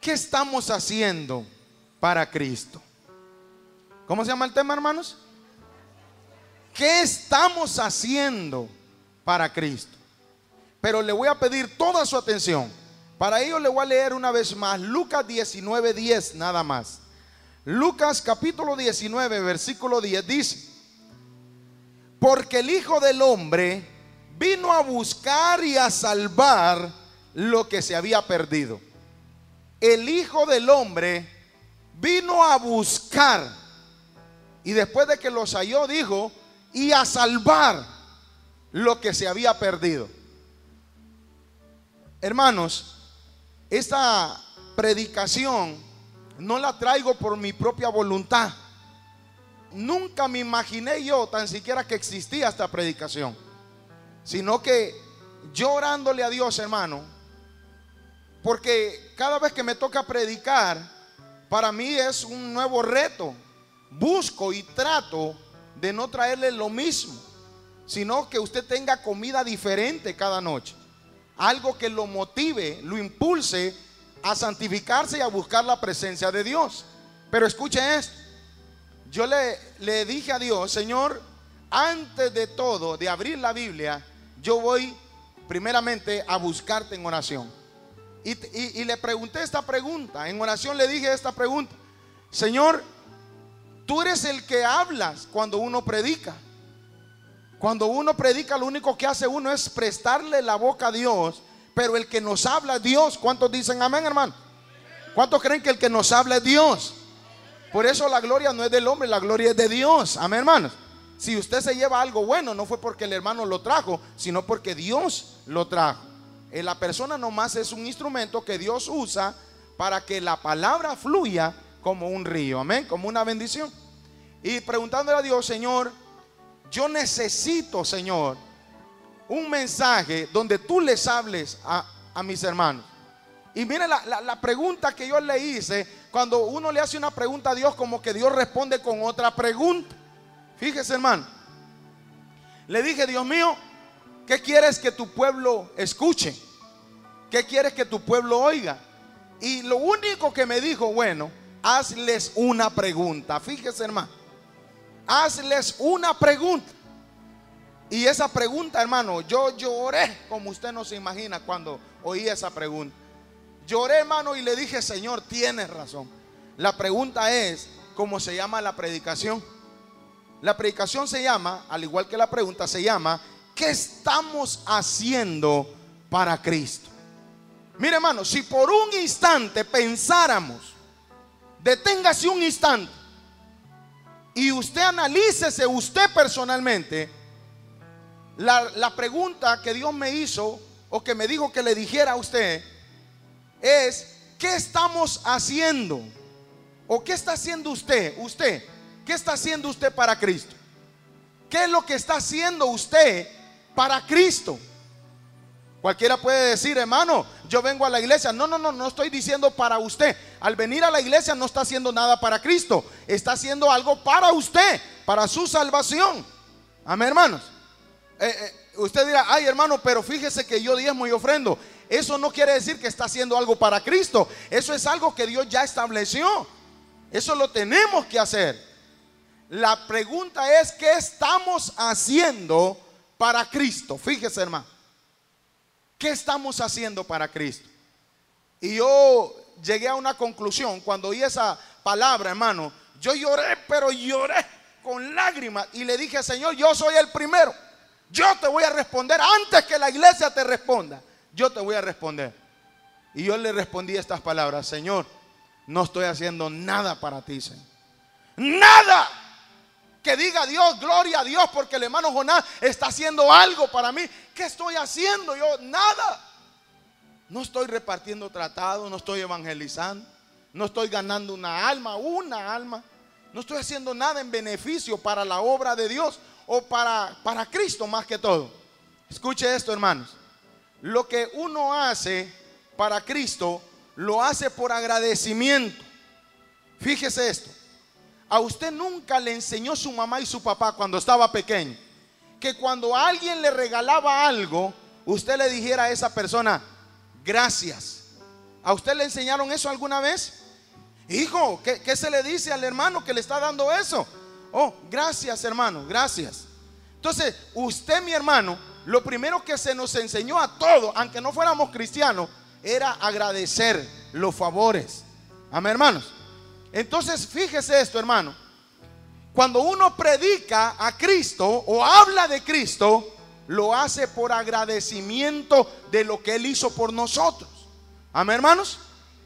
¿qué estamos haciendo para Cristo? ¿Cómo se llama el tema, hermanos? ¿Qué estamos haciendo para Cristo? Pero le voy a pedir toda su atención. Para ello le voy a leer una vez más Lucas 19:10 nada más. Lucas capítulo 19 versículo 10 dice: porque el Hijo del Hombre vino a buscar y a salvar lo que se había perdido. El Hijo del Hombre vino a buscar, y después de que los halló dijo, y a salvar lo que se había perdido. Hermanos, esta predicación no la traigo por mi propia voluntad. Nunca me imaginé yo tan siquiera que existía esta predicación, sino que yo orándole a Dios, hermano, porque cada vez que me toca predicar, para mí es un nuevo reto. Busco y trato de no traerle lo mismo, sino que usted tenga comida diferente cada noche. Algo que lo motive, lo impulse a santificarse y a buscar la presencia de Dios. Pero escuche esto. Yo le dije a Dios: Señor, antes de todo, de abrir la Biblia, yo voy primeramente a buscarte en oración. Y le pregunté esta pregunta. En oración le dije esta pregunta: Señor, tú eres el que hablas cuando uno predica. Cuando uno predica, lo único que hace uno es prestarle la boca a Dios, pero el que nos habla es Dios. ¿Cuántos dicen amén, hermano? ¿Cuántos creen que el que nos habla es Dios? Por eso la gloria no es del hombre, la gloria es de Dios. Amén, hermanos. Si usted se lleva algo bueno, no fue porque el hermano lo trajo, sino porque Dios lo trajo. La persona nomás es un instrumento que Dios usa para que la palabra fluya como un río, amén, como una bendición. Y preguntándole a Dios: Señor, yo necesito, Señor, un mensaje donde tú les hables a mis hermanos. Y mire la pregunta que yo le hice. Cuando uno le hace una pregunta a Dios, como que Dios responde con otra pregunta. Fíjese, hermano. Le dije: Dios mío, ¿qué quieres que tu pueblo escuche? ¿Qué quieres que tu pueblo oiga? Y lo único que me dijo: bueno, hazles una pregunta. Fíjese, hermano, hazles una pregunta. Y esa pregunta, hermano, yo lloré como usted no se imagina cuando oí esa pregunta. Lloré, hermano, y le dije: Señor, tienes razón. La pregunta es: ¿cómo se llama la predicación? La predicación se llama, al igual que la pregunta, se llama: ¿qué estamos haciendo para Cristo? Mire, hermano, si por un instante pensáramos, deténgase un instante y usted analícese usted personalmente la pregunta que Dios me hizo, o que me dijo que le dijera a usted, es: ¿qué estamos haciendo? ¿O qué está haciendo usted? ¿Qué está haciendo usted para Cristo? ¿Qué es lo que está haciendo usted para Cristo? Cualquiera puede decir: hermano, yo vengo a la iglesia. No estoy diciendo para usted. Al venir a la iglesia no está haciendo nada para Cristo. Está haciendo algo para usted, para su salvación. Amén, hermanos. Usted dirá: ay, hermano, pero fíjese que yo diezmo y ofrendo. Eso no quiere decir que está haciendo algo para Cristo. Eso es algo que Dios ya estableció. Eso lo tenemos que hacer. La pregunta es: ¿qué estamos haciendo para Cristo? Fíjese, hermano, ¿qué estamos haciendo para Cristo? Y yo llegué a una conclusión cuando oí esa palabra, hermano. Yo lloré, pero lloré con lágrimas, y le dije: Señor, yo soy el primero. Yo te voy a responder antes que la iglesia te responda. Yo te voy a responder. Y yo le respondí estas palabras: Señor, no estoy haciendo nada para ti, Señor. Nada que diga Dios, gloria a Dios, porque el hermano Jonás está haciendo algo para mí. ¿Qué estoy haciendo yo? Nada. No estoy repartiendo tratados, no estoy evangelizando, no estoy ganando una alma. No estoy haciendo nada en beneficio para la obra de Dios o para Cristo más que todo. Escuche esto, hermanos. Lo que uno hace para Cristo, lo hace por agradecimiento. Fíjese esto. A usted nunca le enseñó su mamá y su papá cuando estaba pequeño que cuando alguien le regalaba algo, usted le dijera a esa persona: gracias. ¿A usted le enseñaron eso alguna vez? Hijo, ¿qué se le dice al hermano que le está dando eso? Oh, gracias, hermano, gracias. Entonces, usted, mi hermano, lo primero que se nos enseñó a todos, aunque no fuéramos cristianos, era agradecer los favores. Amén, hermanos. Entonces, fíjese esto, hermano. Cuando uno predica a Cristo o habla de Cristo, lo hace por agradecimiento de lo que Él hizo por nosotros. Amén, hermanos.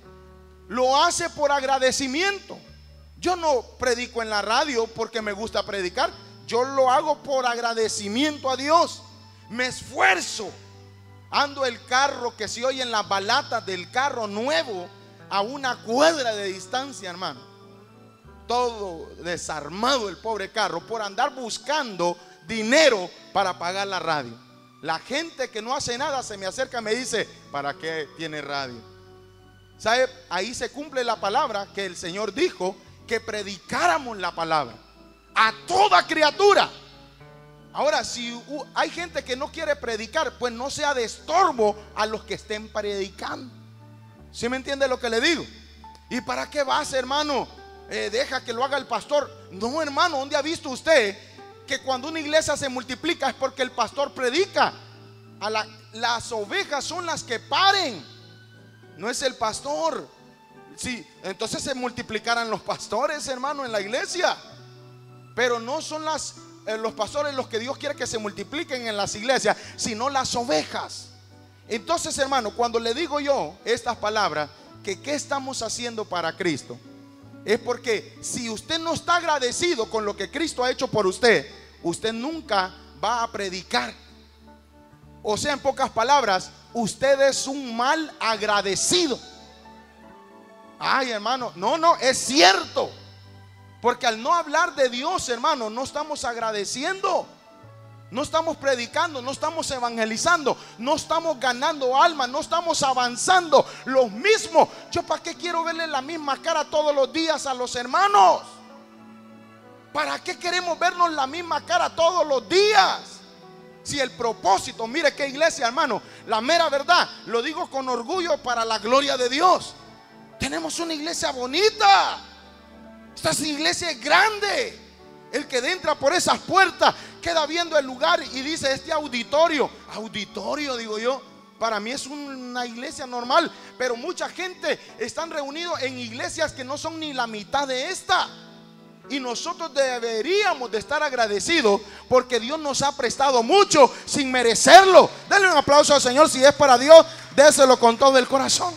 Lo hace por agradecimiento. Yo no predico en la radio porque me gusta predicar. Yo lo hago por agradecimiento a Dios. Me esfuerzo. Ando el carro que se oye en las balatas del carro nuevo a una cuadra de distancia, hermano. Todo desarmado el pobre carro por andar buscando dinero para pagar la radio. La gente que no hace nada se me acerca y me dice: ¿para qué tiene radio? ¿Sabe? Ahí se cumple la palabra que el Señor dijo, que predicáramos la palabra a toda criatura. Ahora, si hay gente que no quiere predicar, pues no sea de estorbo a los que estén predicando. ¿Sí me entiende lo que le digo? ¿Y para qué vas, hermano? Deja que lo haga el pastor. No, hermano, ¿dónde ha visto usted que cuando una iglesia se multiplica es porque el pastor predica? Las ovejas son las que paren, no es el pastor. Sí, entonces se multiplicarán los pastores, hermano, en la iglesia. Pero no son los pastores los que Dios quiere que se multipliquen en las iglesias, sino las ovejas. Entonces, hermano, cuando le digo yo estas palabras, que qué estamos haciendo para Cristo, es porque si usted no está agradecido con lo que Cristo ha hecho por usted, usted nunca va a predicar. O sea, en pocas palabras, usted es un mal agradecido. Ay, hermano, no, es cierto. Porque al no hablar de Dios, hermano, no estamos agradeciendo. No estamos predicando, no estamos evangelizando, no estamos ganando almas, no estamos avanzando. Los mismos. Yo para qué quiero verle la misma cara todos los días a los hermanos. ¿Para qué queremos vernos la misma cara todos los días? Si el propósito, mire qué iglesia, hermano, la mera verdad, lo digo con orgullo para la gloria de Dios. Tenemos una iglesia bonita. Esta iglesia es grande. El que entra por esas puertas queda viendo el lugar y dice: este auditorio, digo yo, para mí es una iglesia normal. Pero mucha gente están reunidos en iglesias que no son ni la mitad de esta. Y nosotros deberíamos de estar agradecidos porque Dios nos ha prestado mucho sin merecerlo. Denle un aplauso al Señor. Si es para Dios, déselo con todo el corazón.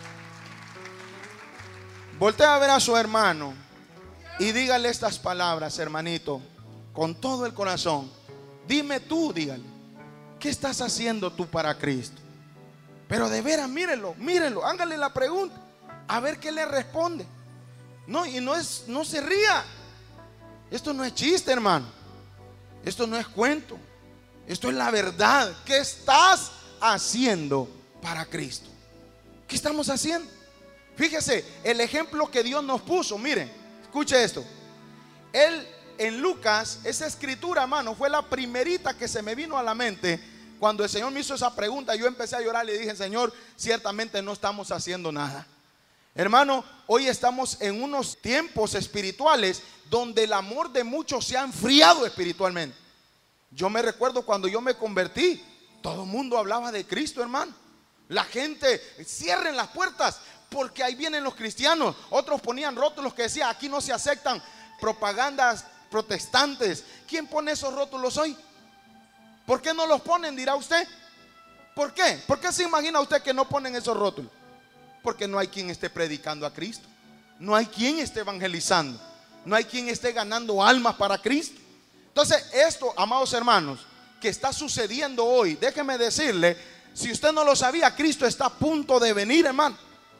Voltea a ver a su hermano y dígale estas palabras, hermanito, con todo el corazón. Dime tú, dígale, ¿qué estás haciendo tú para Cristo? Pero de veras, mírelo, hágale la pregunta, a ver qué le responde. No, y no se ría. Esto no es chiste, hermano. Esto no es cuento. Esto es la verdad. ¿Qué estás haciendo para Cristo? ¿Qué estamos haciendo? Fíjese, el ejemplo que Dios nos puso, miren. Escuche esto. Él en Lucas, esa escritura, hermano, fue la primerita que se me vino a la mente. Cuando el Señor me hizo esa pregunta, yo empecé a llorar. Le dije: Señor, ciertamente no estamos haciendo nada. Hermano, hoy estamos en unos tiempos espirituales donde el amor de muchos se ha enfriado espiritualmente. Yo me recuerdo cuando yo me convertí, todo el mundo hablaba de Cristo, hermano. La gente: cierren las puertas porque ahí vienen los cristianos. Otros ponían rótulos que decían: aquí no se aceptan propagandas protestantes. ¿Quién pone esos rótulos hoy? ¿Por qué no los ponen? Dirá usted. ¿Por qué? ¿Por qué se imagina usted que no ponen esos rótulos? Porque no hay quien esté predicando a Cristo. No hay quien esté evangelizando. No hay quien esté ganando almas para Cristo. Entonces esto, amados hermanos, que está sucediendo hoy, déjeme decirle, si usted no lo sabía, Cristo está a punto de venir, hermano.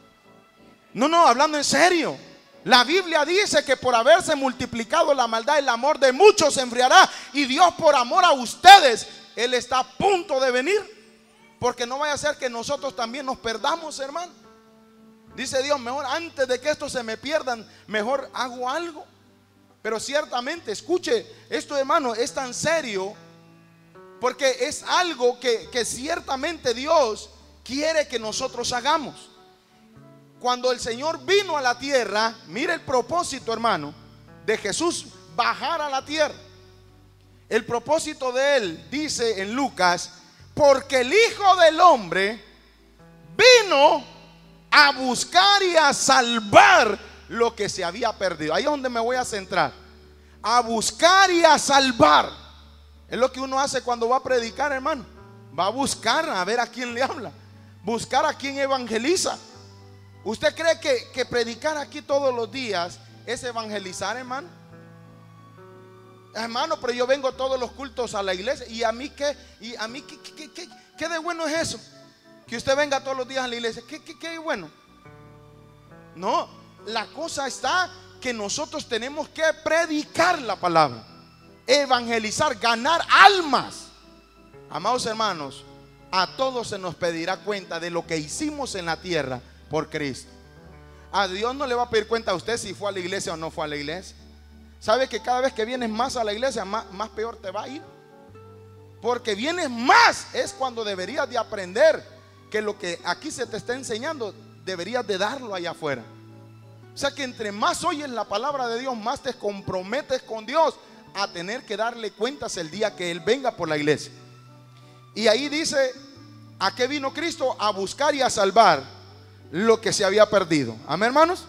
No, hablando en serio. La Biblia dice que por haberse multiplicado la maldad, el amor de muchos se enfriará. Y Dios, por amor a ustedes, Él está a punto de venir. Porque no vaya a ser que nosotros también nos perdamos, hermano. Dice Dios: mejor antes de que estos se me pierdan, mejor hago algo. Pero ciertamente, escuche esto, hermano, es tan serio, porque es algo que ciertamente Dios quiere que nosotros hagamos. Cuando el Señor vino a la tierra, mire el propósito, hermano, de Jesús bajar a la tierra. El propósito de él, dice en Lucas, porque el Hijo del Hombre vino a buscar y a salvar lo que se había perdido. Ahí es donde me voy a centrar. A buscar y a salvar. Es lo que uno hace cuando va a predicar, hermano. Va a buscar a ver a quién le habla, buscar a quién evangeliza. ¿Usted cree que predicar aquí todos los días es evangelizar, hermano? Hermano, pero yo vengo todos los cultos a la iglesia. ¿Y a mí qué? ¿Y a mí qué de bueno es eso? Que usted venga todos los días a la iglesia. ¿Qué bueno? No, la cosa está que nosotros tenemos que predicar la palabra, evangelizar, ganar almas. Amados hermanos, a todos se nos pedirá cuenta de lo que hicimos en la tierra por Cristo. A Dios no le va a pedir cuenta a usted si fue a la iglesia o no fue a la iglesia. ¿Sabe que cada vez que vienes más a la iglesia, más peor te va a ir? Porque vienes más, es cuando deberías de aprender que lo que aquí se te está enseñando, deberías de darlo allá afuera. O sea que entre más oyes la palabra de Dios, más te comprometes con Dios a tener que darle cuentas el día que Él venga por la iglesia. Y ahí dice, ¿a qué vino Cristo? A buscar y a salvar lo que se había perdido. Amén, hermanos.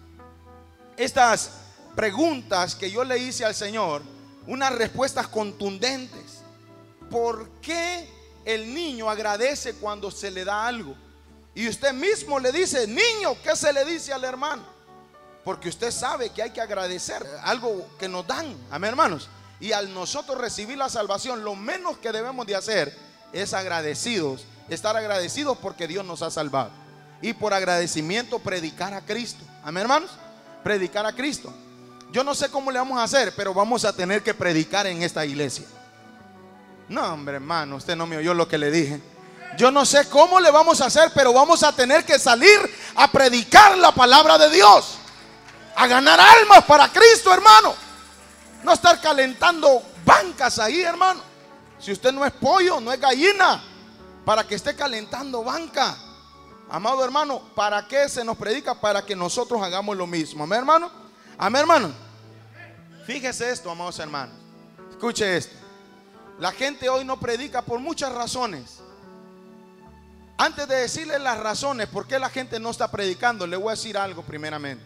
Estas preguntas que yo le hice al Señor, unas respuestas contundentes. ¿Por qué el niño agradece cuando se le da algo? Y usted mismo le dice, niño, ¿qué se le dice al hermano? Porque usted sabe que hay que agradecer algo que nos dan. Amén, hermanos. Y al nosotros recibir la salvación, lo menos que debemos de hacer es agradecidos, estar agradecidos porque Dios nos ha salvado. Y por agradecimiento predicar a Cristo. Amén, hermanos. Predicar a Cristo. Yo no sé cómo le vamos a hacer, pero vamos a tener que predicar en esta iglesia. No, hombre, hermano, usted no me oyó lo que le dije. Yo no sé cómo le vamos a hacer, pero vamos a tener que salir a predicar la palabra de Dios, a ganar almas para Cristo, hermano. No estar calentando bancas ahí, hermano. Si usted no es pollo, no es gallina, para que esté calentando banca. Amado hermano, ¿para qué se nos predica? Para que nosotros hagamos lo mismo. Amén, hermano. Amén, hermano. Fíjese esto, amados hermanos. Escuche esto. La gente hoy no predica por muchas razones. Antes de decirle las razones por qué la gente no está predicando, le voy a decir algo primeramente.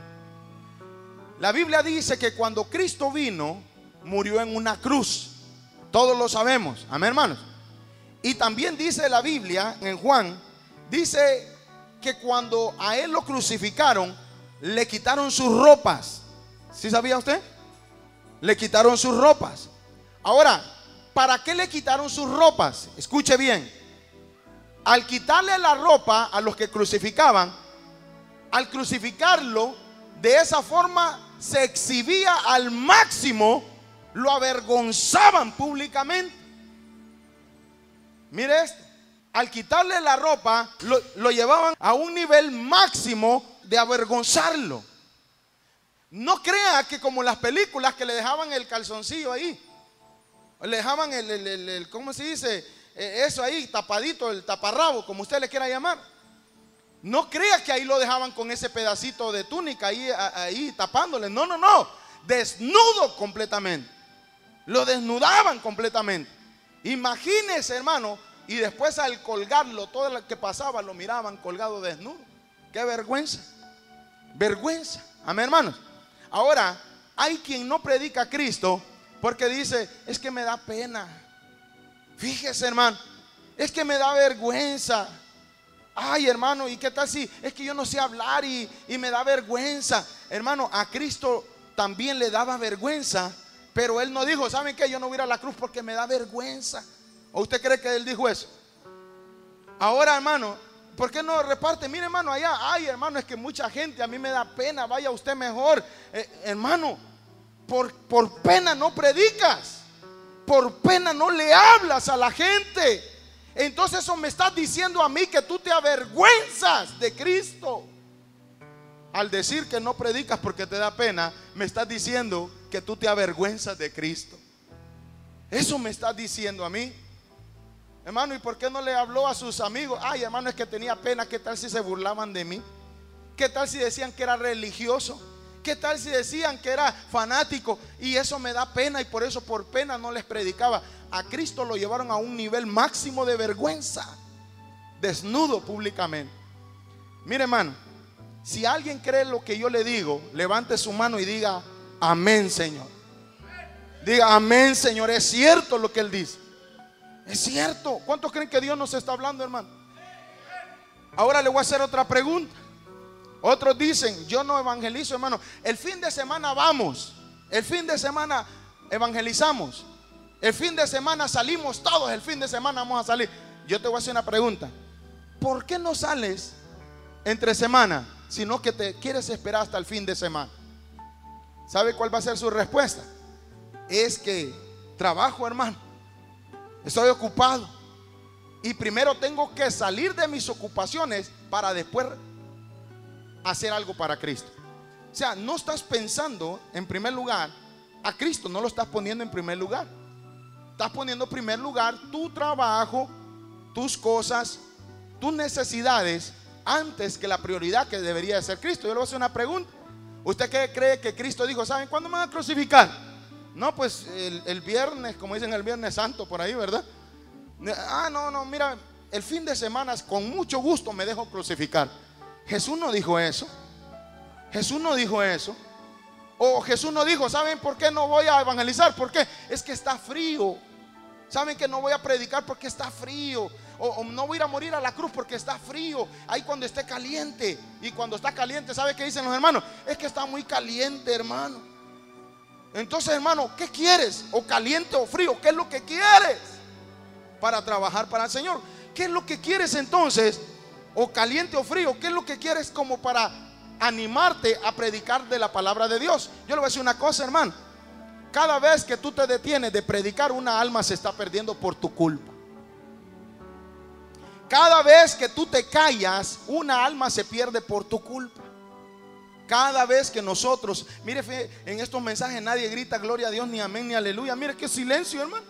La Biblia dice que cuando Cristo vino, murió en una cruz. Todos lo sabemos. Amén, hermanos. Y también dice la Biblia en Juan, dice que cuando a él lo crucificaron, le quitaron sus ropas. ¿Sí sabía usted? Le quitaron sus ropas. Ahora, ¿para qué le quitaron sus ropas? Escuche bien. Al quitarle la ropa a los que crucificaban, al crucificarlo, de esa forma se exhibía al máximo, lo avergonzaban públicamente. Mire esto. Al quitarle la ropa, lo llevaban a un nivel máximo de avergonzarlo. No crea que como las películas que le dejaban el calzoncillo ahí, le dejaban ¿cómo se dice? Eso ahí tapadito, el taparrabo, como usted le quiera llamar. No crea que ahí lo dejaban con ese pedacito de túnica ahí tapándole. No, no, no. Desnudo completamente. Lo desnudaban completamente. Imagínese, hermano. Y después al colgarlo, todo lo que pasaba lo miraban colgado desnudo. Qué vergüenza. Vergüenza. Amén, hermanos. Ahora, hay quien no predica a Cristo porque dice, es que me da pena. Fíjese, hermano, es que me da vergüenza. Ay, hermano, ¿y qué tal si es que yo no sé hablar y me da vergüenza? Hermano, a Cristo también le daba vergüenza, pero Él no dijo, ¿saben qué? Yo no voy a ir a la cruz porque me da vergüenza. ¿O usted cree que Él dijo eso? Ahora, hermano, ¿por qué no reparte? Mire, hermano, allá, ay, hermano, es que mucha gente, a mí me da pena, vaya usted mejor. Hermano, por pena no predicas, por pena no le hablas a la gente. Entonces eso me estás diciendo a mí que tú te avergüenzas de Cristo. Al decir que no predicas porque te da pena, me estás diciendo que tú te avergüenzas de Cristo. Eso me estás diciendo a mí. Hermano, ¿y por qué no le habló a sus amigos? Ay, hermano, es que tenía pena, ¿qué tal si se burlaban de mí? ¿Qué tal si decían que era religioso? ¿Qué tal si decían que era fanático? Y eso me da pena, y por eso por pena no les predicaba. A Cristo lo llevaron a un nivel máximo de vergüenza, desnudo públicamente. Mire, hermano, si alguien cree lo que yo le digo, levante su mano y diga: amén, Señor. Diga: amén, Señor. Es cierto lo que Él dice. Es cierto. ¿Cuántos creen que Dios nos está hablando, hermano? Ahora le voy a hacer otra pregunta. Otros dicen: yo no evangelizo, hermano. El fin de semana vamos. El fin de semana evangelizamos. El fin de semana salimos todos. El fin de semana vamos a salir. Yo te voy a hacer una pregunta. ¿Por qué no sales entre semana, sino que te quieres esperar hasta el fin de semana? ¿Sabe cuál va a ser su respuesta? Es que trabajo, hermano. Estoy ocupado. Y primero tengo que salir de mis ocupaciones para después hacer algo para Cristo. O sea, no estás pensando en primer lugar a Cristo, no lo estás poniendo en primer lugar. Estás poniendo en primer lugar tu trabajo, tus cosas, tus necesidades, antes que la prioridad que debería de ser Cristo. Yo le voy a hacer una pregunta. ¿Usted qué cree que Cristo dijo? ¿Saben cuándo me van a crucificar? No, pues el viernes, como dicen, el Viernes Santo, por ahí, ¿verdad? No, mira, el fin de semana con mucho gusto me dejo crucificar. Jesús no dijo eso. Jesús no dijo eso. O Jesús no dijo: ¿saben por qué no voy a evangelizar? ¿Por qué? Es que está frío. ¿Saben que no voy a predicar porque está frío? O no voy a ir a morir a la cruz porque está frío. Ahí cuando esté caliente. Y cuando está caliente, ¿sabe qué dicen los hermanos? Es que está muy caliente, hermano. Entonces, hermano, ¿qué quieres? ¿O caliente o frío? ¿Qué es lo que quieres para trabajar para el Señor? ¿Qué es lo que quieres entonces? ¿O caliente o frío? ¿Qué es lo que quieres como para animarte a predicar de la palabra de Dios? Yo le voy a decir una cosa, hermano. Cada vez que tú te detienes de predicar, una alma se está perdiendo por tu culpa. Cada vez que tú te callas, una alma se pierde por tu culpa. Cada vez que nosotros, mire, en estos mensajes nadie grita gloria a Dios, ni amén, ni aleluya. Mire qué silencio, hermano.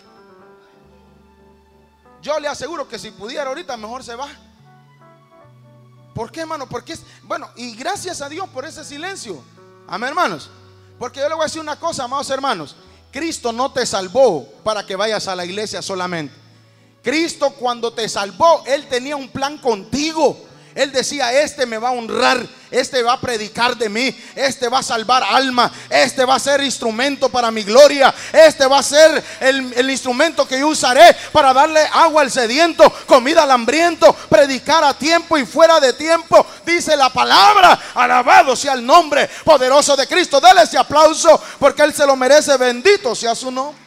Yo le aseguro que si pudiera ahorita, mejor se va. ¿Por qué, hermano? Porque bueno, y gracias a Dios por ese silencio. Amén, hermanos. Porque yo le voy a decir una cosa, amados hermanos. Cristo no te salvó para que vayas a la iglesia solamente. Cristo, cuando te salvó, Él tenía un plan contigo. Él decía: este me va a honrar, este va a predicar de mí, este va a salvar alma, este va a ser instrumento para mi gloria, este va a ser el instrumento que yo usaré para darle agua al sediento, comida al hambriento, predicar a tiempo y fuera de tiempo, dice la palabra. Alabado sea el nombre poderoso de Cristo. Dale ese aplauso porque Él se lo merece. Bendito sea su nombre.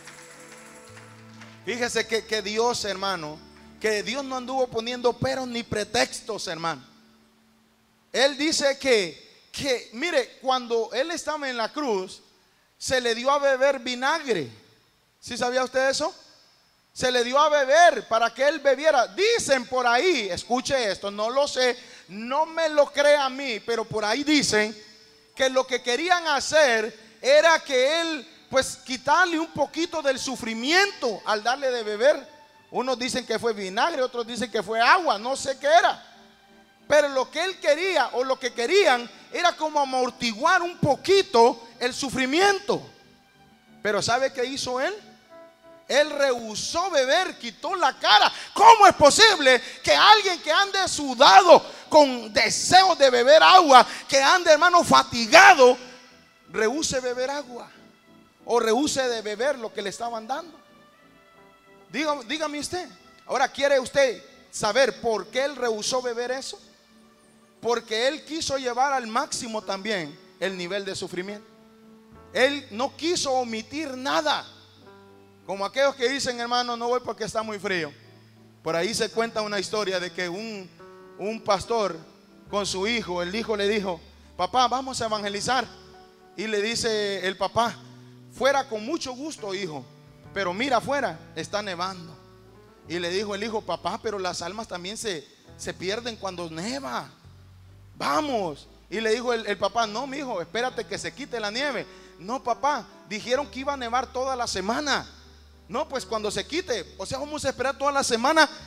Fíjese que Dios, hermano, que Dios no anduvo poniendo peros ni pretextos, hermano. Él dice que mire, cuando Él estaba en la cruz, se le dio a beber vinagre. ¿Sí sabía usted eso? Se le dio a beber para que Él bebiera. Dicen por ahí, escuche esto, no lo sé, no me lo crea a mí, pero por ahí dicen que lo que querían hacer era que Él, pues, quitarle un poquito del sufrimiento al darle de beber. Unos dicen que fue vinagre, otros dicen que fue agua, no sé qué era. Pero lo que Él quería, o lo que querían, era como amortiguar un poquito el sufrimiento. Pero ¿sabe qué hizo Él? Él rehusó beber, quitó la cara. ¿Cómo es posible que alguien que ande sudado, con deseo de beber agua, que ande, hermano, fatigado, rehúse beber agua? O rehúse de beber lo que le estaban dando. Dígame usted. Ahora, ¿quiere usted saber por qué Él rehusó beber eso? Porque Él quiso llevar al máximo también el nivel de sufrimiento. Él no quiso omitir nada. Como aquellos que dicen: hermano, no voy porque está muy frío. Por ahí se cuenta una historia de que un pastor con su hijo, el hijo le dijo: papá, vamos a evangelizar. Y le dice el papá: fuera con mucho gusto, hijo, pero mira afuera, está nevando. Y le dijo el hijo: papá, pero las almas también se pierden cuando neva. Vamos. Y le dijo el papá: no, mi hijo, espérate que se quite la nieve. No, papá, dijeron que iba a nevar toda la semana. No, pues cuando se quite, o sea, vamos a esperar toda la semana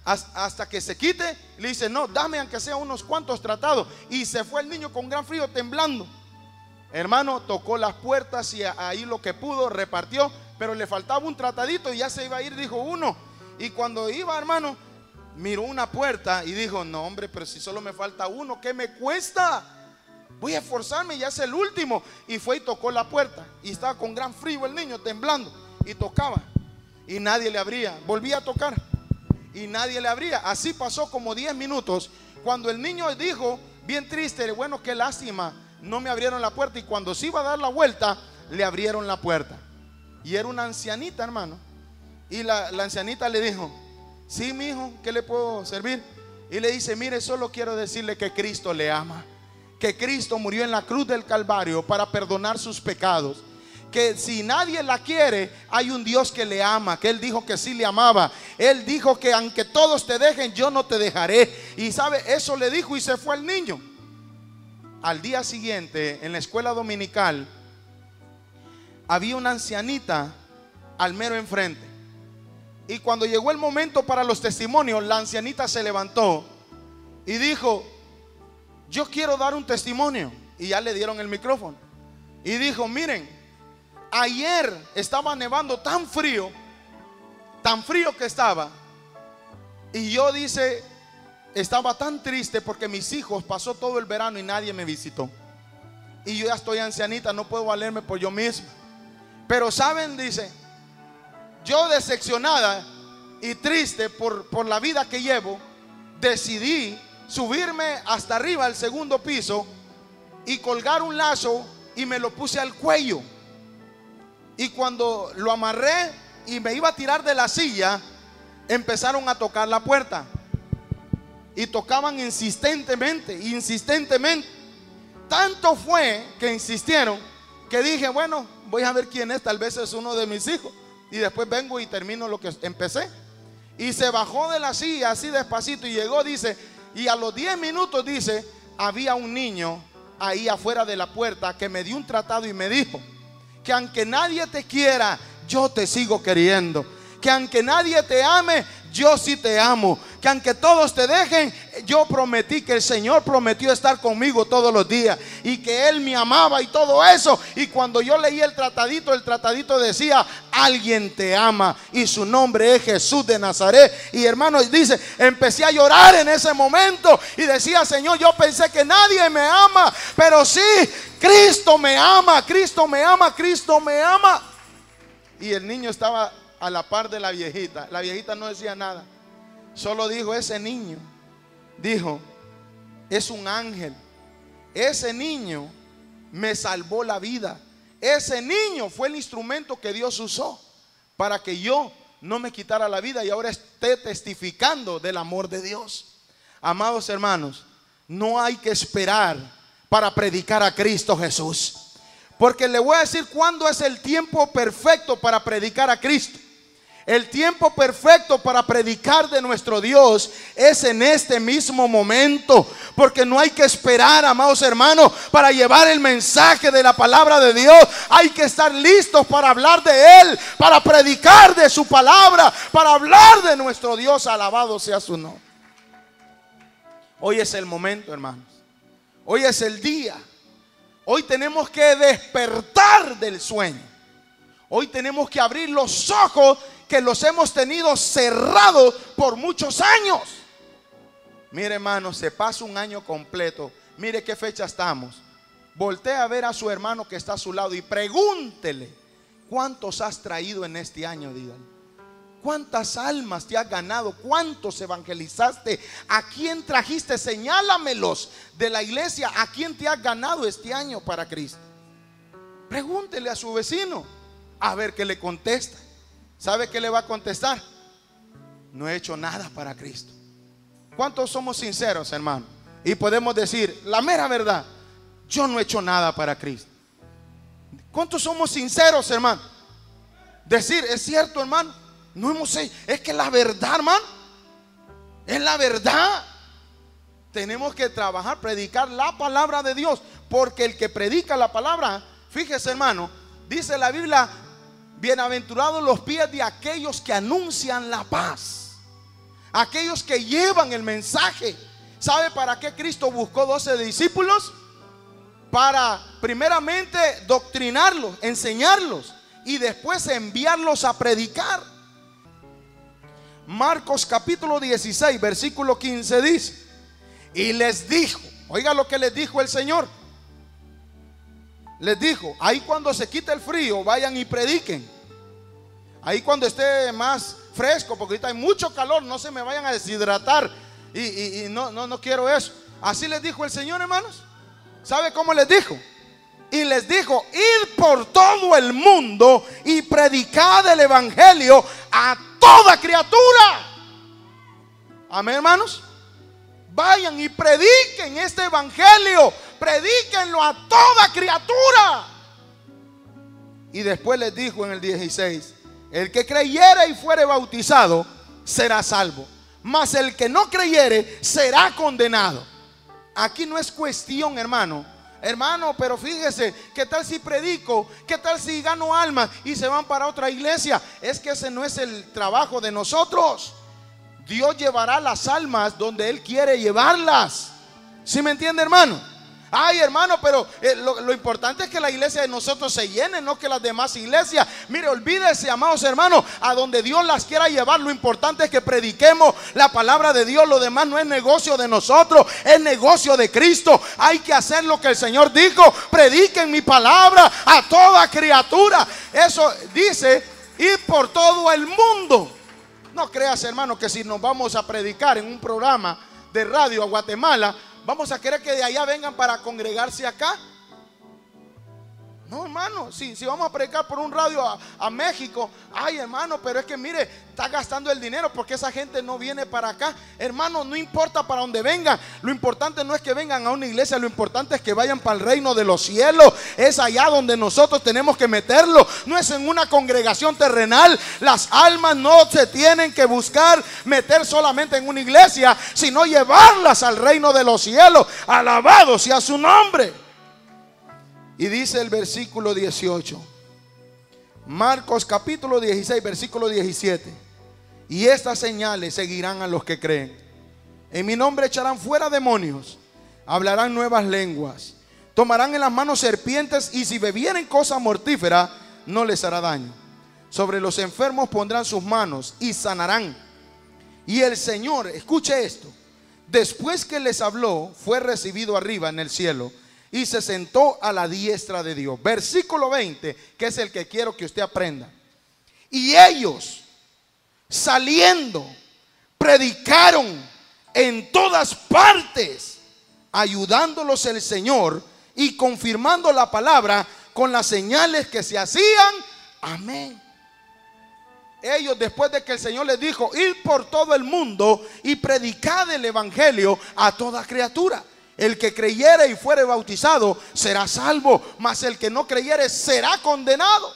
hasta que se quite. Le dice, no, dame aunque sea unos cuantos tratados. Y se fue el niño con gran frío, temblando. Hermano, tocó las puertas y ahí lo que pudo repartió, pero le faltaba un tratadito y ya se iba a ir, dijo uno. Y cuando iba, hermano, miró una puerta y dijo, no hombre, pero si solo me falta uno, ¿qué me cuesta? Voy a esforzarme, ya es el último. Y fue y tocó la puerta. Y estaba con gran frío el niño, temblando. Y tocaba y nadie le abría. Volvía a tocar y nadie le abría. Así pasó como 10 minutos. Cuando el niño dijo, bien triste, bueno, qué lástima, no me abrieron la puerta. Y cuando se iba a dar la vuelta, le abrieron la puerta. Y era una ancianita, hermano. Y la ancianita le dijo, sí, mi hijo, ¿qué le puedo servir? Y le dice, mire, solo quiero decirle que Cristo le ama, que Cristo murió en la cruz del Calvario para perdonar sus pecados, que si nadie la quiere, hay un Dios que le ama, que Él dijo que sí le amaba. Él dijo que aunque todos te dejen, yo no te dejaré. Y sabe, eso le dijo y se fue el niño. Al día siguiente, en la escuela dominical, había una ancianita al mero enfrente. Y cuando llegó el momento para los testimonios, la ancianita se levantó y dijo, yo quiero dar un testimonio. Y ya le dieron el micrófono. Y dijo, miren, ayer estaba nevando tan frío que estaba. Y yo, dice, estaba tan triste porque mis hijos pasó todo el verano y nadie me visitó. Y yo ya estoy ancianita, no puedo valerme por yo misma. Pero saben, dice, yo decepcionada y triste por la vida que llevo, decidí subirme hasta arriba al segundo piso y colgar un lazo y me lo puse al cuello. Y cuando lo amarré y me iba a tirar de la silla, empezaron a tocar la puerta. Y tocaban insistentemente. Tanto fue que insistieron que dije, bueno, voy a ver quién es, tal vez es uno de mis hijos. Y después vengo y termino lo que empecé. Y se bajó de la silla así despacito y llegó, dice, y a los 10 minutos, dice, había un niño ahí afuera de la puerta que me dio un tratado y me dijo que aunque nadie te quiera, yo te sigo queriendo. Que aunque nadie te ame, yo sí te amo. Que aunque todos te dejen, yo prometí, que el Señor prometió estar conmigo todos los días y que Él me amaba y todo eso. Y cuando yo leí el tratadito decía, alguien te ama y su nombre es Jesús de Nazaret. Y hermano, dice, empecé a llorar en ese momento y decía, Señor, yo pensé que nadie me ama, pero sí, Cristo me ama, Cristo me ama, Cristo me ama. Y el niño estaba a la par de la viejita. La viejita no decía nada, solo dijo, ese niño, dijo, es un ángel. Ese niño me salvó la vida. Ese niño fue el instrumento que Dios usó para que yo no me quitara la vida y ahora esté testificando del amor de Dios. Amados hermanos, no hay que esperar para predicar a Cristo Jesús, porque le voy a decir cuándo es el tiempo perfecto para predicar a Cristo. El tiempo perfecto para predicar de nuestro Dios es en este mismo momento, porque no hay que esperar, amados hermanos, para llevar el mensaje de la palabra de Dios. Hay que estar listos para hablar de Él, para predicar de su palabra, para hablar de nuestro Dios. Alabado sea su nombre. Hoy es el momento, hermanos. Hoy es el día. Hoy tenemos que despertar del sueño. Hoy tenemos que abrir los ojos que los hemos tenido cerrados por muchos años. Mire, hermano, se pasa un año completo. Mire qué fecha estamos. Voltee a ver a su hermano que está a su lado y pregúntele, ¿cuántos has traído en este año? Dígale, ¿cuántas almas te has ganado? ¿Cuántos evangelizaste? ¿A quién trajiste? Señálamelos de la iglesia. ¿A quién te has ganado este año para Cristo? Pregúntele a su vecino a ver qué le contesta. ¿Sabe qué le va a contestar? No he hecho nada para Cristo. ¿Cuántos somos sinceros, hermano? Y podemos decir la mera verdad, yo no he hecho nada para Cristo. ¿Cuántos somos sinceros, hermano? Decir, es cierto, hermano, no hemos hecho. Es que la verdad, hermano, es la verdad. Tenemos que trabajar, predicar la palabra de Dios, porque el que predica la palabra, fíjese, hermano, dice la Biblia, bienaventurados los pies de aquellos que anuncian la paz. aquellos que llevan el mensaje. ¿Sabe para qué Cristo buscó 12 discípulos? Para primeramente doctrinarlos, enseñarlos y después enviarlos a predicar. Marcos capítulo 16 versículo 15 dice: y les dijo, oiga lo que les dijo el Señor. Les dijo: ahí cuando se quite el frío, vayan y prediquen. Ahí cuando esté más fresco, porque ahorita hay mucho calor, no se me vayan a deshidratar. Y no quiero eso. Así les dijo el Señor, hermanos. ¿Sabe cómo les dijo? Y les dijo: id por todo el mundo y predicad el evangelio a toda criatura. Amén, hermanos. Vayan y prediquen este evangelio, predíquenlo a toda criatura. Y después les dijo en el 16: el que creyere y fuere bautizado será salvo, mas el que no creyere será condenado. Aquí no es cuestión, hermano, pero fíjese, ¿qué tal si predico? ¿Qué tal si gano almas y se van para otra iglesia? Es que ese no es el trabajo de nosotros. Dios llevará las almas donde Él quiere llevarlas. ¿Sí me entiende, hermano? Ay, hermano, pero lo importante es que la iglesia de nosotros se llene, no que las demás iglesias. Mire, olvídese, amados hermanos, a donde Dios las quiera llevar. Lo importante es que prediquemos la palabra de Dios. Lo demás no es negocio de nosotros, es negocio de Cristo. Hay que hacer lo que el Señor dijo: prediquen mi palabra a toda criatura. Eso dice: ir por todo el mundo. No creas, hermano, que si nos vamos a predicar en un programa de radio a Guatemala, vamos a querer que de allá vengan para congregarse acá. No, hermano, si vamos a predicar por un radio a México, ay, hermano, pero es que mire, está gastando el dinero porque esa gente no viene para acá. Hermano, no importa para dónde vengan. Lo importante no es que vengan a una iglesia, lo importante es que vayan para el reino de los cielos. Es allá donde nosotros tenemos que meterlo. No es en una congregación terrenal. Las almas no se tienen que buscar meter solamente en una iglesia, sino llevarlas al reino de los cielos. Alabado sea su nombre. Y dice el versículo 18, Marcos capítulo 16 versículo 17: y estas señales seguirán a los que creen. En mi nombre echarán fuera demonios, hablarán nuevas lenguas, tomarán en las manos serpientes, y si bebieren cosa mortífera no les hará daño. Sobre los enfermos pondrán sus manos y sanarán. Y el Señor, escuche esto, después que les habló, fue recibido arriba en el cielo y se sentó a la diestra de Dios. Versículo 20, que es el que quiero que usted aprenda. Y ellos, saliendo, predicaron en todas partes, ayudándolos el Señor y confirmando la palabra con las señales que se hacían. Amén. Ellos, después de que el Señor les dijo: ir por todo el mundo y predicar el evangelio a toda criatura. El que creyere y fuere bautizado será salvo, mas el que no creyere será condenado.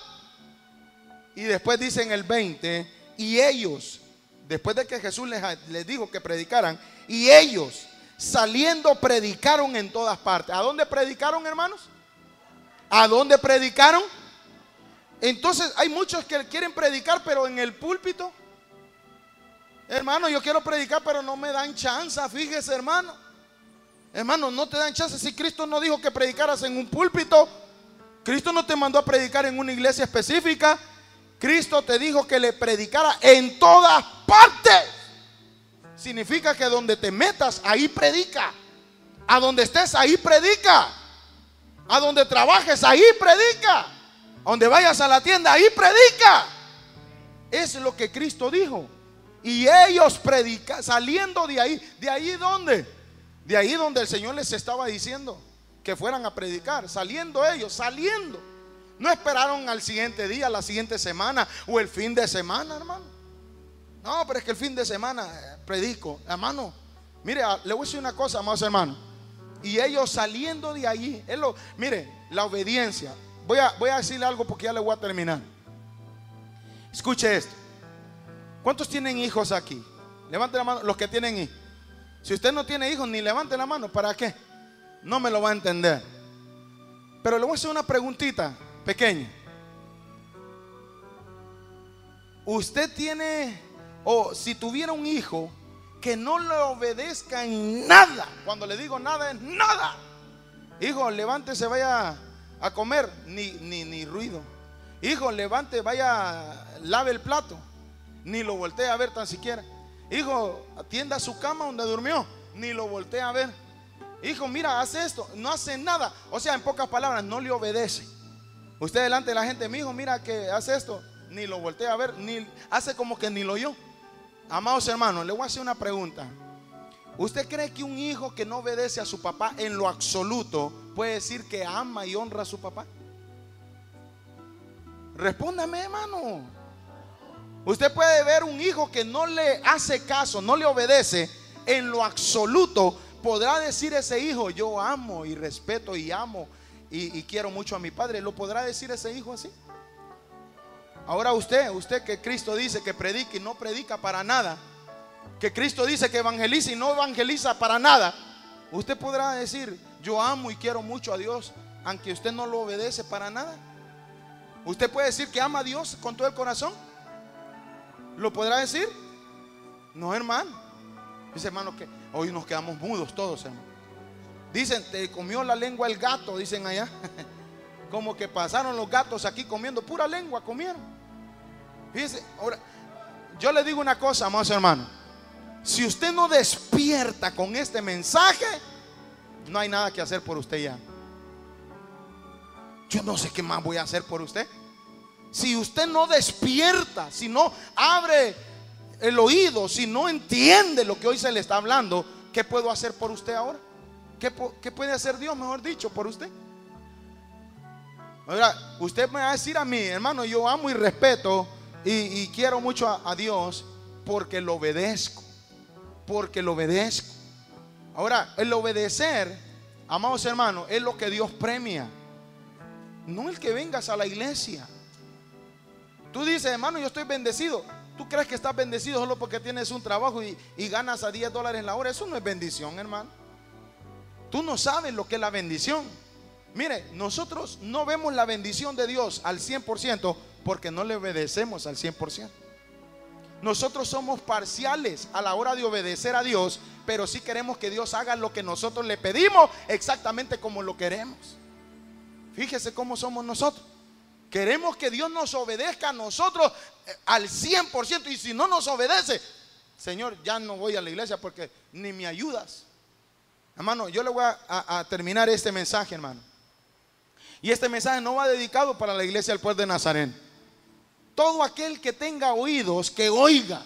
Y después dice en el 20: y ellos, después de que Jesús les dijo que predicaran, y ellos saliendo predicaron en todas partes. ¿A dónde predicaron, hermanos? ¿A dónde predicaron? Entonces hay muchos que quieren predicar, pero en el púlpito. Hermano, yo quiero predicar, pero no me dan chance. Fíjese, hermano. Hermano, no te dan chance. Si Cristo no dijo que predicaras en un púlpito, Cristo no te mandó a predicar en una iglesia específica. Cristo te dijo que le predicara en todas partes. Significa que donde te metas, ahí predica. A donde estés, ahí predica. A donde trabajes, ahí predica. A donde vayas a la tienda, ahí predica. Es lo que Cristo dijo. Y ellos predican, saliendo de ahí. ¿De ahí dónde? De ahí donde el Señor les estaba diciendo que fueran a predicar. Saliendo ellos, saliendo. No esperaron al siguiente día, la siguiente semana o el fin de semana, hermano. No, pero es que el fin de semana predico. Hermano, mire, le voy a decir una cosa, amados hermanos. Y ellos saliendo de allí, mire, la obediencia. Voy a decirle algo porque ya le voy a terminar. Escuche esto. ¿Cuántos tienen hijos aquí? Levanten la mano los que tienen hijos. Si usted no tiene hijos, ni levante la mano. ¿Para qué? No me lo va a entender. Pero le voy a hacer una preguntita pequeña. Usted tiene, o si tuviera un hijo que no le obedezca en nada. Cuando le digo nada, es nada. Hijo, levántese, vaya a comer. Ni ruido. Hijo, levante, vaya, lave el plato. Ni lo voltee a ver tan siquiera. Hijo, atienda su cama donde durmió. Ni lo voltee a ver. Hijo, mira, hace esto. No hace nada. O sea, en pocas palabras, no le obedece. Usted delante de la gente, mi hijo, mira que hace esto. Ni lo voltea a ver, ni hace como que ni lo oyó. Amados hermanos, le voy a hacer una pregunta. ¿Usted cree que un hijo que no obedece a su papá en lo absoluto puede decir que ama y honra a su papá? Respóndame, hermano. Usted puede ver un hijo que no le hace caso, no le obedece en lo absoluto. ¿Podrá decir ese hijo, yo amo y respeto y amo y quiero mucho a mi padre? ¿Lo podrá decir ese hijo así? Ahora usted que Cristo dice que predica y no predica para nada, que Cristo dice que evangeliza y no evangeliza para nada, usted podrá decir, yo amo y quiero mucho a Dios, aunque usted no lo obedece para nada. ¿Usted puede decir que ama a Dios con todo el corazón? ¿Lo podrá decir? No, hermano. Dice, hermano, que hoy nos quedamos mudos todos, hermano. Dicen, te comió la lengua el gato, dicen allá. Como que pasaron los gatos aquí comiendo, pura lengua comieron. Fíjense, ahora, yo le digo una cosa, amados hermanos. Si usted no despierta con este mensaje, no hay nada que hacer por usted ya. Yo no sé qué más voy a hacer por usted. Si usted no despierta, si no abre el oído, si no entiende lo que hoy se le está hablando, ¿qué puedo hacer por usted ahora? ¿Qué puede hacer Dios, mejor dicho, por usted? Ahora, usted me va a decir a mí, hermano, yo amo y respeto y quiero mucho a Dios porque lo obedezco. Porque lo obedezco. Ahora, el obedecer, amados hermanos, es lo que Dios premia. No el que vengas a la iglesia. Tú dices, hermano, yo estoy bendecido. ¿Tú crees que estás bendecido solo porque tienes un trabajo y ganas a $10 la hora? Eso no es bendición, hermano. Tú no sabes lo que es la bendición. Mire, nosotros no vemos la bendición de Dios al 100% porque no le obedecemos al 100%. Nosotros somos parciales a la hora de obedecer a Dios, pero sí queremos que Dios haga lo que nosotros le pedimos exactamente como lo queremos. Fíjese cómo somos nosotros. Queremos que Dios nos obedezca a nosotros al 100%. Y si no nos obedece, Señor, ya no voy a la iglesia porque ni me ayudas. Hermano, yo le voy a terminar este mensaje, hermano. Y este mensaje no va dedicado para la iglesia del pueblo de Nazaret. Todo aquel que tenga oídos, que oiga.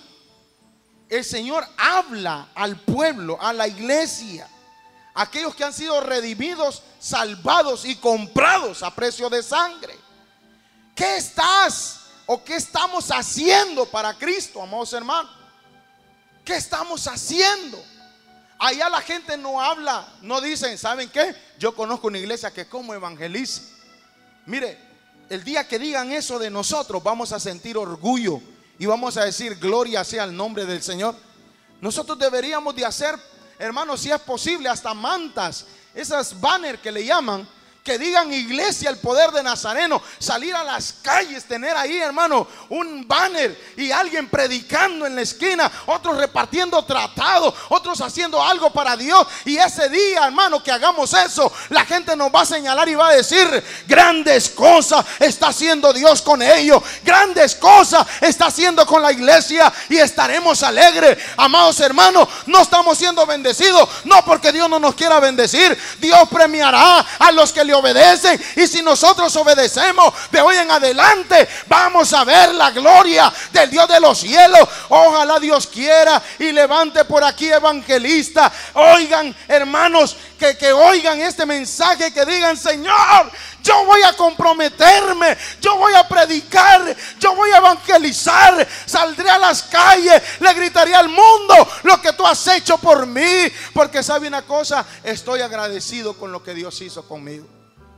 El Señor habla al pueblo, a la iglesia. Aquellos que han sido redimidos, salvados y comprados a precio de sangre. ¿Qué estás o qué estamos haciendo para Cristo, amados hermanos? ¿Qué estamos haciendo? Allá la gente no habla, no dicen, ¿saben qué? Yo conozco una iglesia que como evangeliza. Mire, el día que digan eso de nosotros, vamos a sentir orgullo y vamos a decir, gloria sea el nombre del Señor. Nosotros deberíamos de hacer, hermanos, si es posible, hasta mantas, esas banners que le llaman, que digan iglesia el poder de Nazareno. Salir a las calles, tener ahí, hermano, un banner y alguien predicando en la esquina, otros repartiendo tratados, otros haciendo algo para Dios. Y ese día, hermano, que hagamos eso, la gente nos va a señalar y va a decir, grandes cosas está haciendo Dios con ellos, grandes cosas está haciendo con la iglesia, y estaremos alegres. Amados hermanos, no estamos siendo bendecidos, no porque Dios no nos quiera bendecir. Dios premiará a los que le obedecen, y si nosotros obedecemos de hoy en adelante, vamos a ver la gloria del Dios de los cielos. Ojalá Dios quiera y levante por aquí evangelistas. Oigan, hermanos, que oigan este mensaje, que digan, Señor, yo voy a comprometerme, yo voy a predicar, yo voy a evangelizar, saldré a las calles, le gritaré al mundo lo que tú has hecho por mí, porque sabe una cosa, estoy agradecido con lo que Dios hizo conmigo,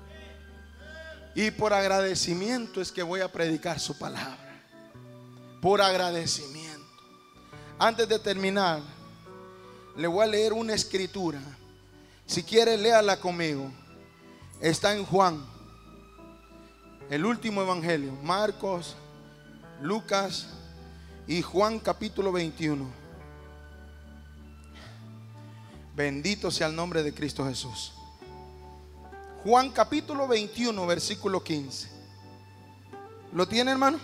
y por agradecimiento es que voy a predicar su palabra, por agradecimiento. Antes de terminar, le voy a leer una escritura. Si quiere, léala conmigo. Está en Juan, el último evangelio, Marcos, Lucas y Juan capítulo 21. Bendito sea el nombre de Cristo Jesús. Juan capítulo 21, versículo 15. ¿Lo tiene, hermano?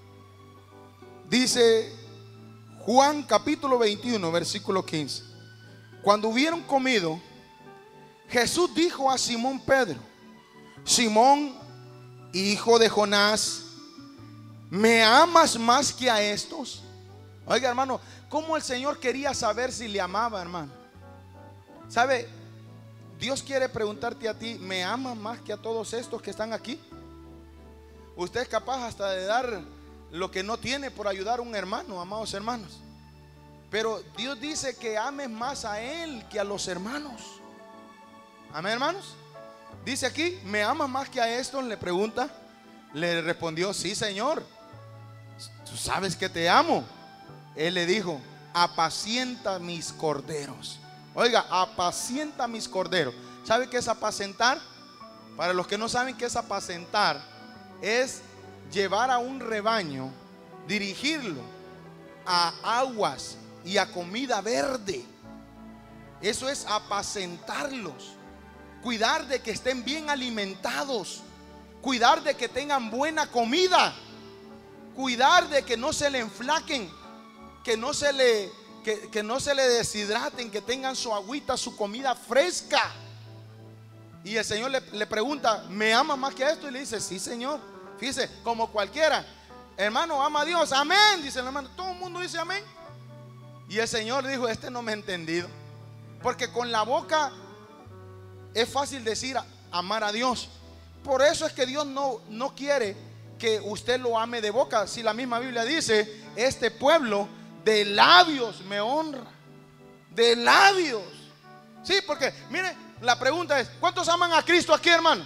Dice Juan capítulo 21, versículo 15. Cuando hubieron comido, Jesús dijo a Simón Pedro: Simón, hijo de Jonás, ¿me amas más que a estos? Oiga, hermano, ¿cómo el Señor quería saber si le amaba, hermano? ¿Sabe? Dios quiere preguntarte a ti: ¿me amas más que a todos estos que están aquí? Usted es capaz hasta de dar lo que no tiene por ayudar a un hermano, amados hermanos. Pero Dios dice que ames más a Él que a los hermanos. Amén, hermanos. Dice aquí: ¿me amas más que a estos? Le pregunta. Le respondió: sí, Señor, tú sabes que te amo. Él le dijo: apacienta mis corderos. Oiga, apacienta mis corderos. ¿Sabe qué es apacentar? Para los que no saben qué es apacentar, es llevar a un rebaño, dirigirlo a aguas y a comida verde. Eso es apacentarlos. Cuidar de que estén bien alimentados, cuidar de que tengan buena comida, cuidar de que no se le enflaquen, que no se le deshidraten, que tengan su agüita, su comida fresca. Y el Señor le pregunta: ¿me ama más que esto? Y le dice: sí, Señor. Fíjese, como cualquiera, hermano, ama a Dios, amén, dice el hermano. Todo el mundo dice amén. Y el Señor dijo: este no me ha entendido, porque con la boca es fácil decir amar a Dios. Por eso es que Dios no quiere que usted lo ame de boca. Si la misma Biblia dice: este pueblo de labios me honra. De labios. Sí, porque mire, la pregunta es: ¿cuántos aman a Cristo aquí, hermano?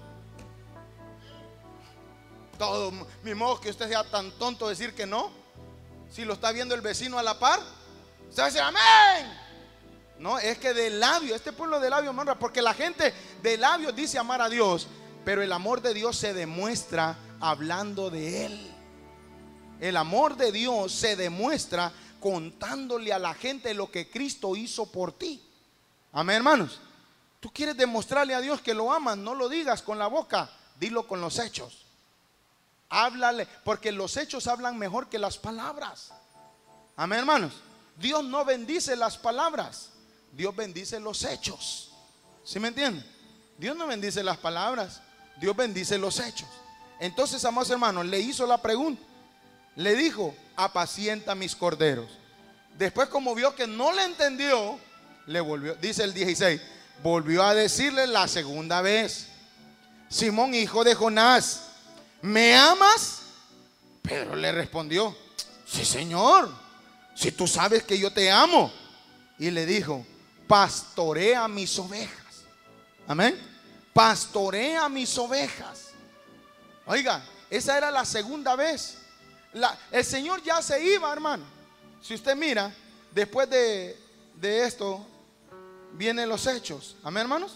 Todo, mi modo que usted sea tan tonto de decir que no. Si lo está viendo el vecino a la par, usted va a decir amén. No, es que de labios, este pueblo de labios me honra, porque la gente de labios dice amar a Dios, pero el amor de Dios se demuestra hablando de Él. El amor de Dios se demuestra contándole a la gente lo que Cristo hizo por ti. Amén, hermanos. Tú quieres demostrarle a Dios que lo amas, no lo digas con la boca, dilo con los hechos. Háblale, porque los hechos hablan mejor que las palabras. Amén, hermanos. Dios no bendice las palabras, Dios bendice los hechos. ¿Sí me entienden? Dios no bendice las palabras, Dios bendice los hechos. Entonces, amados hermanos, le hizo la pregunta. Le dijo: apacienta mis corderos. Después, como vio que no le entendió, le volvió, dice el 16, volvió a decirle la segunda vez: Simón, hijo de Jonás, ¿me amas? Pedro le respondió: sí, Señor, si tú sabes que yo te amo. Y le dijo: pastorea mis ovejas. Amén. Pastorea mis ovejas. Oiga, esa era la segunda vez. El Señor ya se iba, hermano. Si usted mira, después de esto vienen los hechos. Amén, hermanos.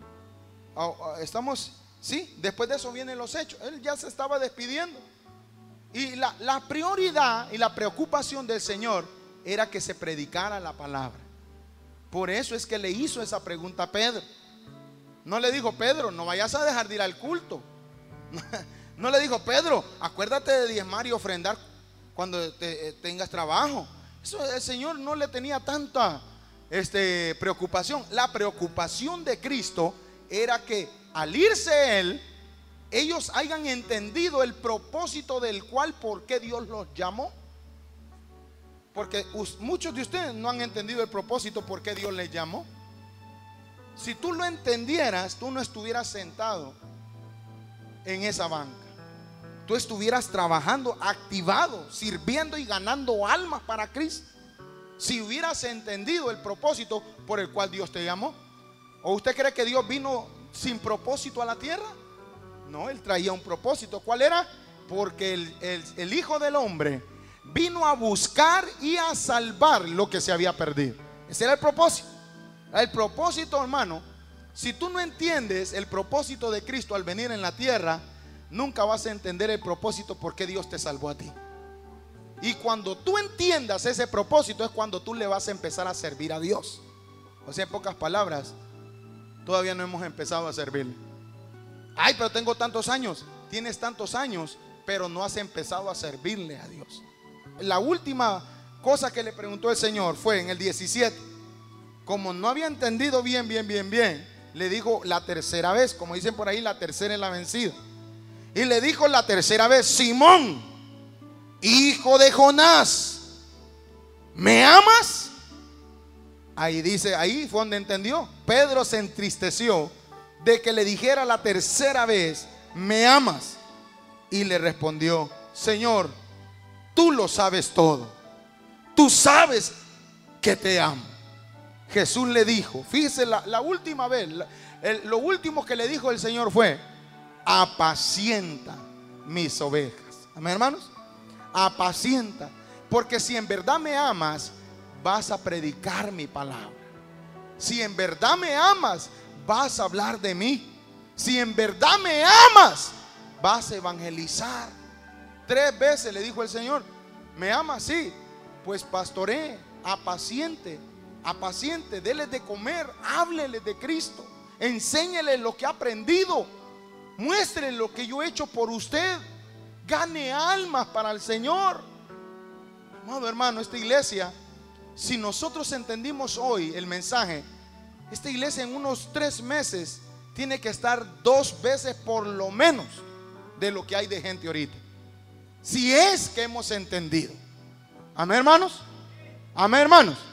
Estamos, sí, después de eso vienen los hechos. Él ya se estaba despidiendo. Y la prioridad y la preocupación del Señor era que se predicara la palabra. Por eso es que le hizo esa pregunta a Pedro. No le dijo: Pedro, no vayas a dejar de ir al culto. No le dijo: Pedro, acuérdate de diezmar y ofrendar cuando tengas trabajo. Eso el Señor no le tenía tanta preocupación. La preocupación de Cristo era que al irse Él, ellos hayan entendido el propósito del cual, por qué Dios los llamó. Porque muchos de ustedes no han entendido el propósito por qué Dios les llamó. Si tú lo entendieras, tú no estuvieras sentado en esa banca. Tú estuvieras trabajando, activado, sirviendo y ganando almas para Cristo. Si hubieras entendido el propósito por el cual Dios te llamó. ¿O usted cree que Dios vino sin propósito a la tierra? No, Él traía un propósito. ¿Cuál era? Porque el Hijo del Hombre vino a buscar y a salvar lo que se había perdido. Ese era el propósito. El propósito, hermano, si tú no entiendes el propósito de Cristo al venir en la tierra, nunca vas a entender el propósito por qué Dios te salvó a ti. Y cuando tú entiendas ese propósito, es cuando tú le vas a empezar a servir a Dios. O sea, en pocas palabras, todavía no hemos empezado a servirle. Ay, pero tengo tantos años. Tienes tantos años, pero no has empezado a servirle a Dios. La última cosa que le preguntó el Señor fue en el 17. Como no había entendido bien, le dijo la tercera vez, como dicen por ahí, la tercera es la vencida. Y le dijo la tercera vez: Simón, hijo de Jonás, ¿me amas? Ahí dice, ahí fue donde entendió. Pedro se entristeció de que le dijera la tercera vez: ¿me amas? Y le respondió: Señor, tú lo sabes todo, tú sabes que te amo. Jesús le dijo, fíjese, la última vez, lo último que le dijo el Señor fue: apacienta mis ovejas. Amén, hermanos. Apacienta, porque si en verdad me amas, vas a predicar mi palabra. Si en verdad me amas, vas a hablar de mí. Si en verdad me amas, vas a evangelizar. 3 veces le dijo el Señor: ¿me amas? Sí. Pues pastoree, apaciente, déles de comer, hábleles de Cristo, enséñeles lo que ha aprendido, muéstreles lo que yo he hecho por usted, gane almas para el Señor. Amado hermano, esta iglesia, si nosotros entendimos hoy el mensaje, esta iglesia en unos 3 meses tiene que estar 2 veces por lo menos de lo que hay de gente ahorita, si es que hemos entendido. Amén, hermanos. Amén, hermanos.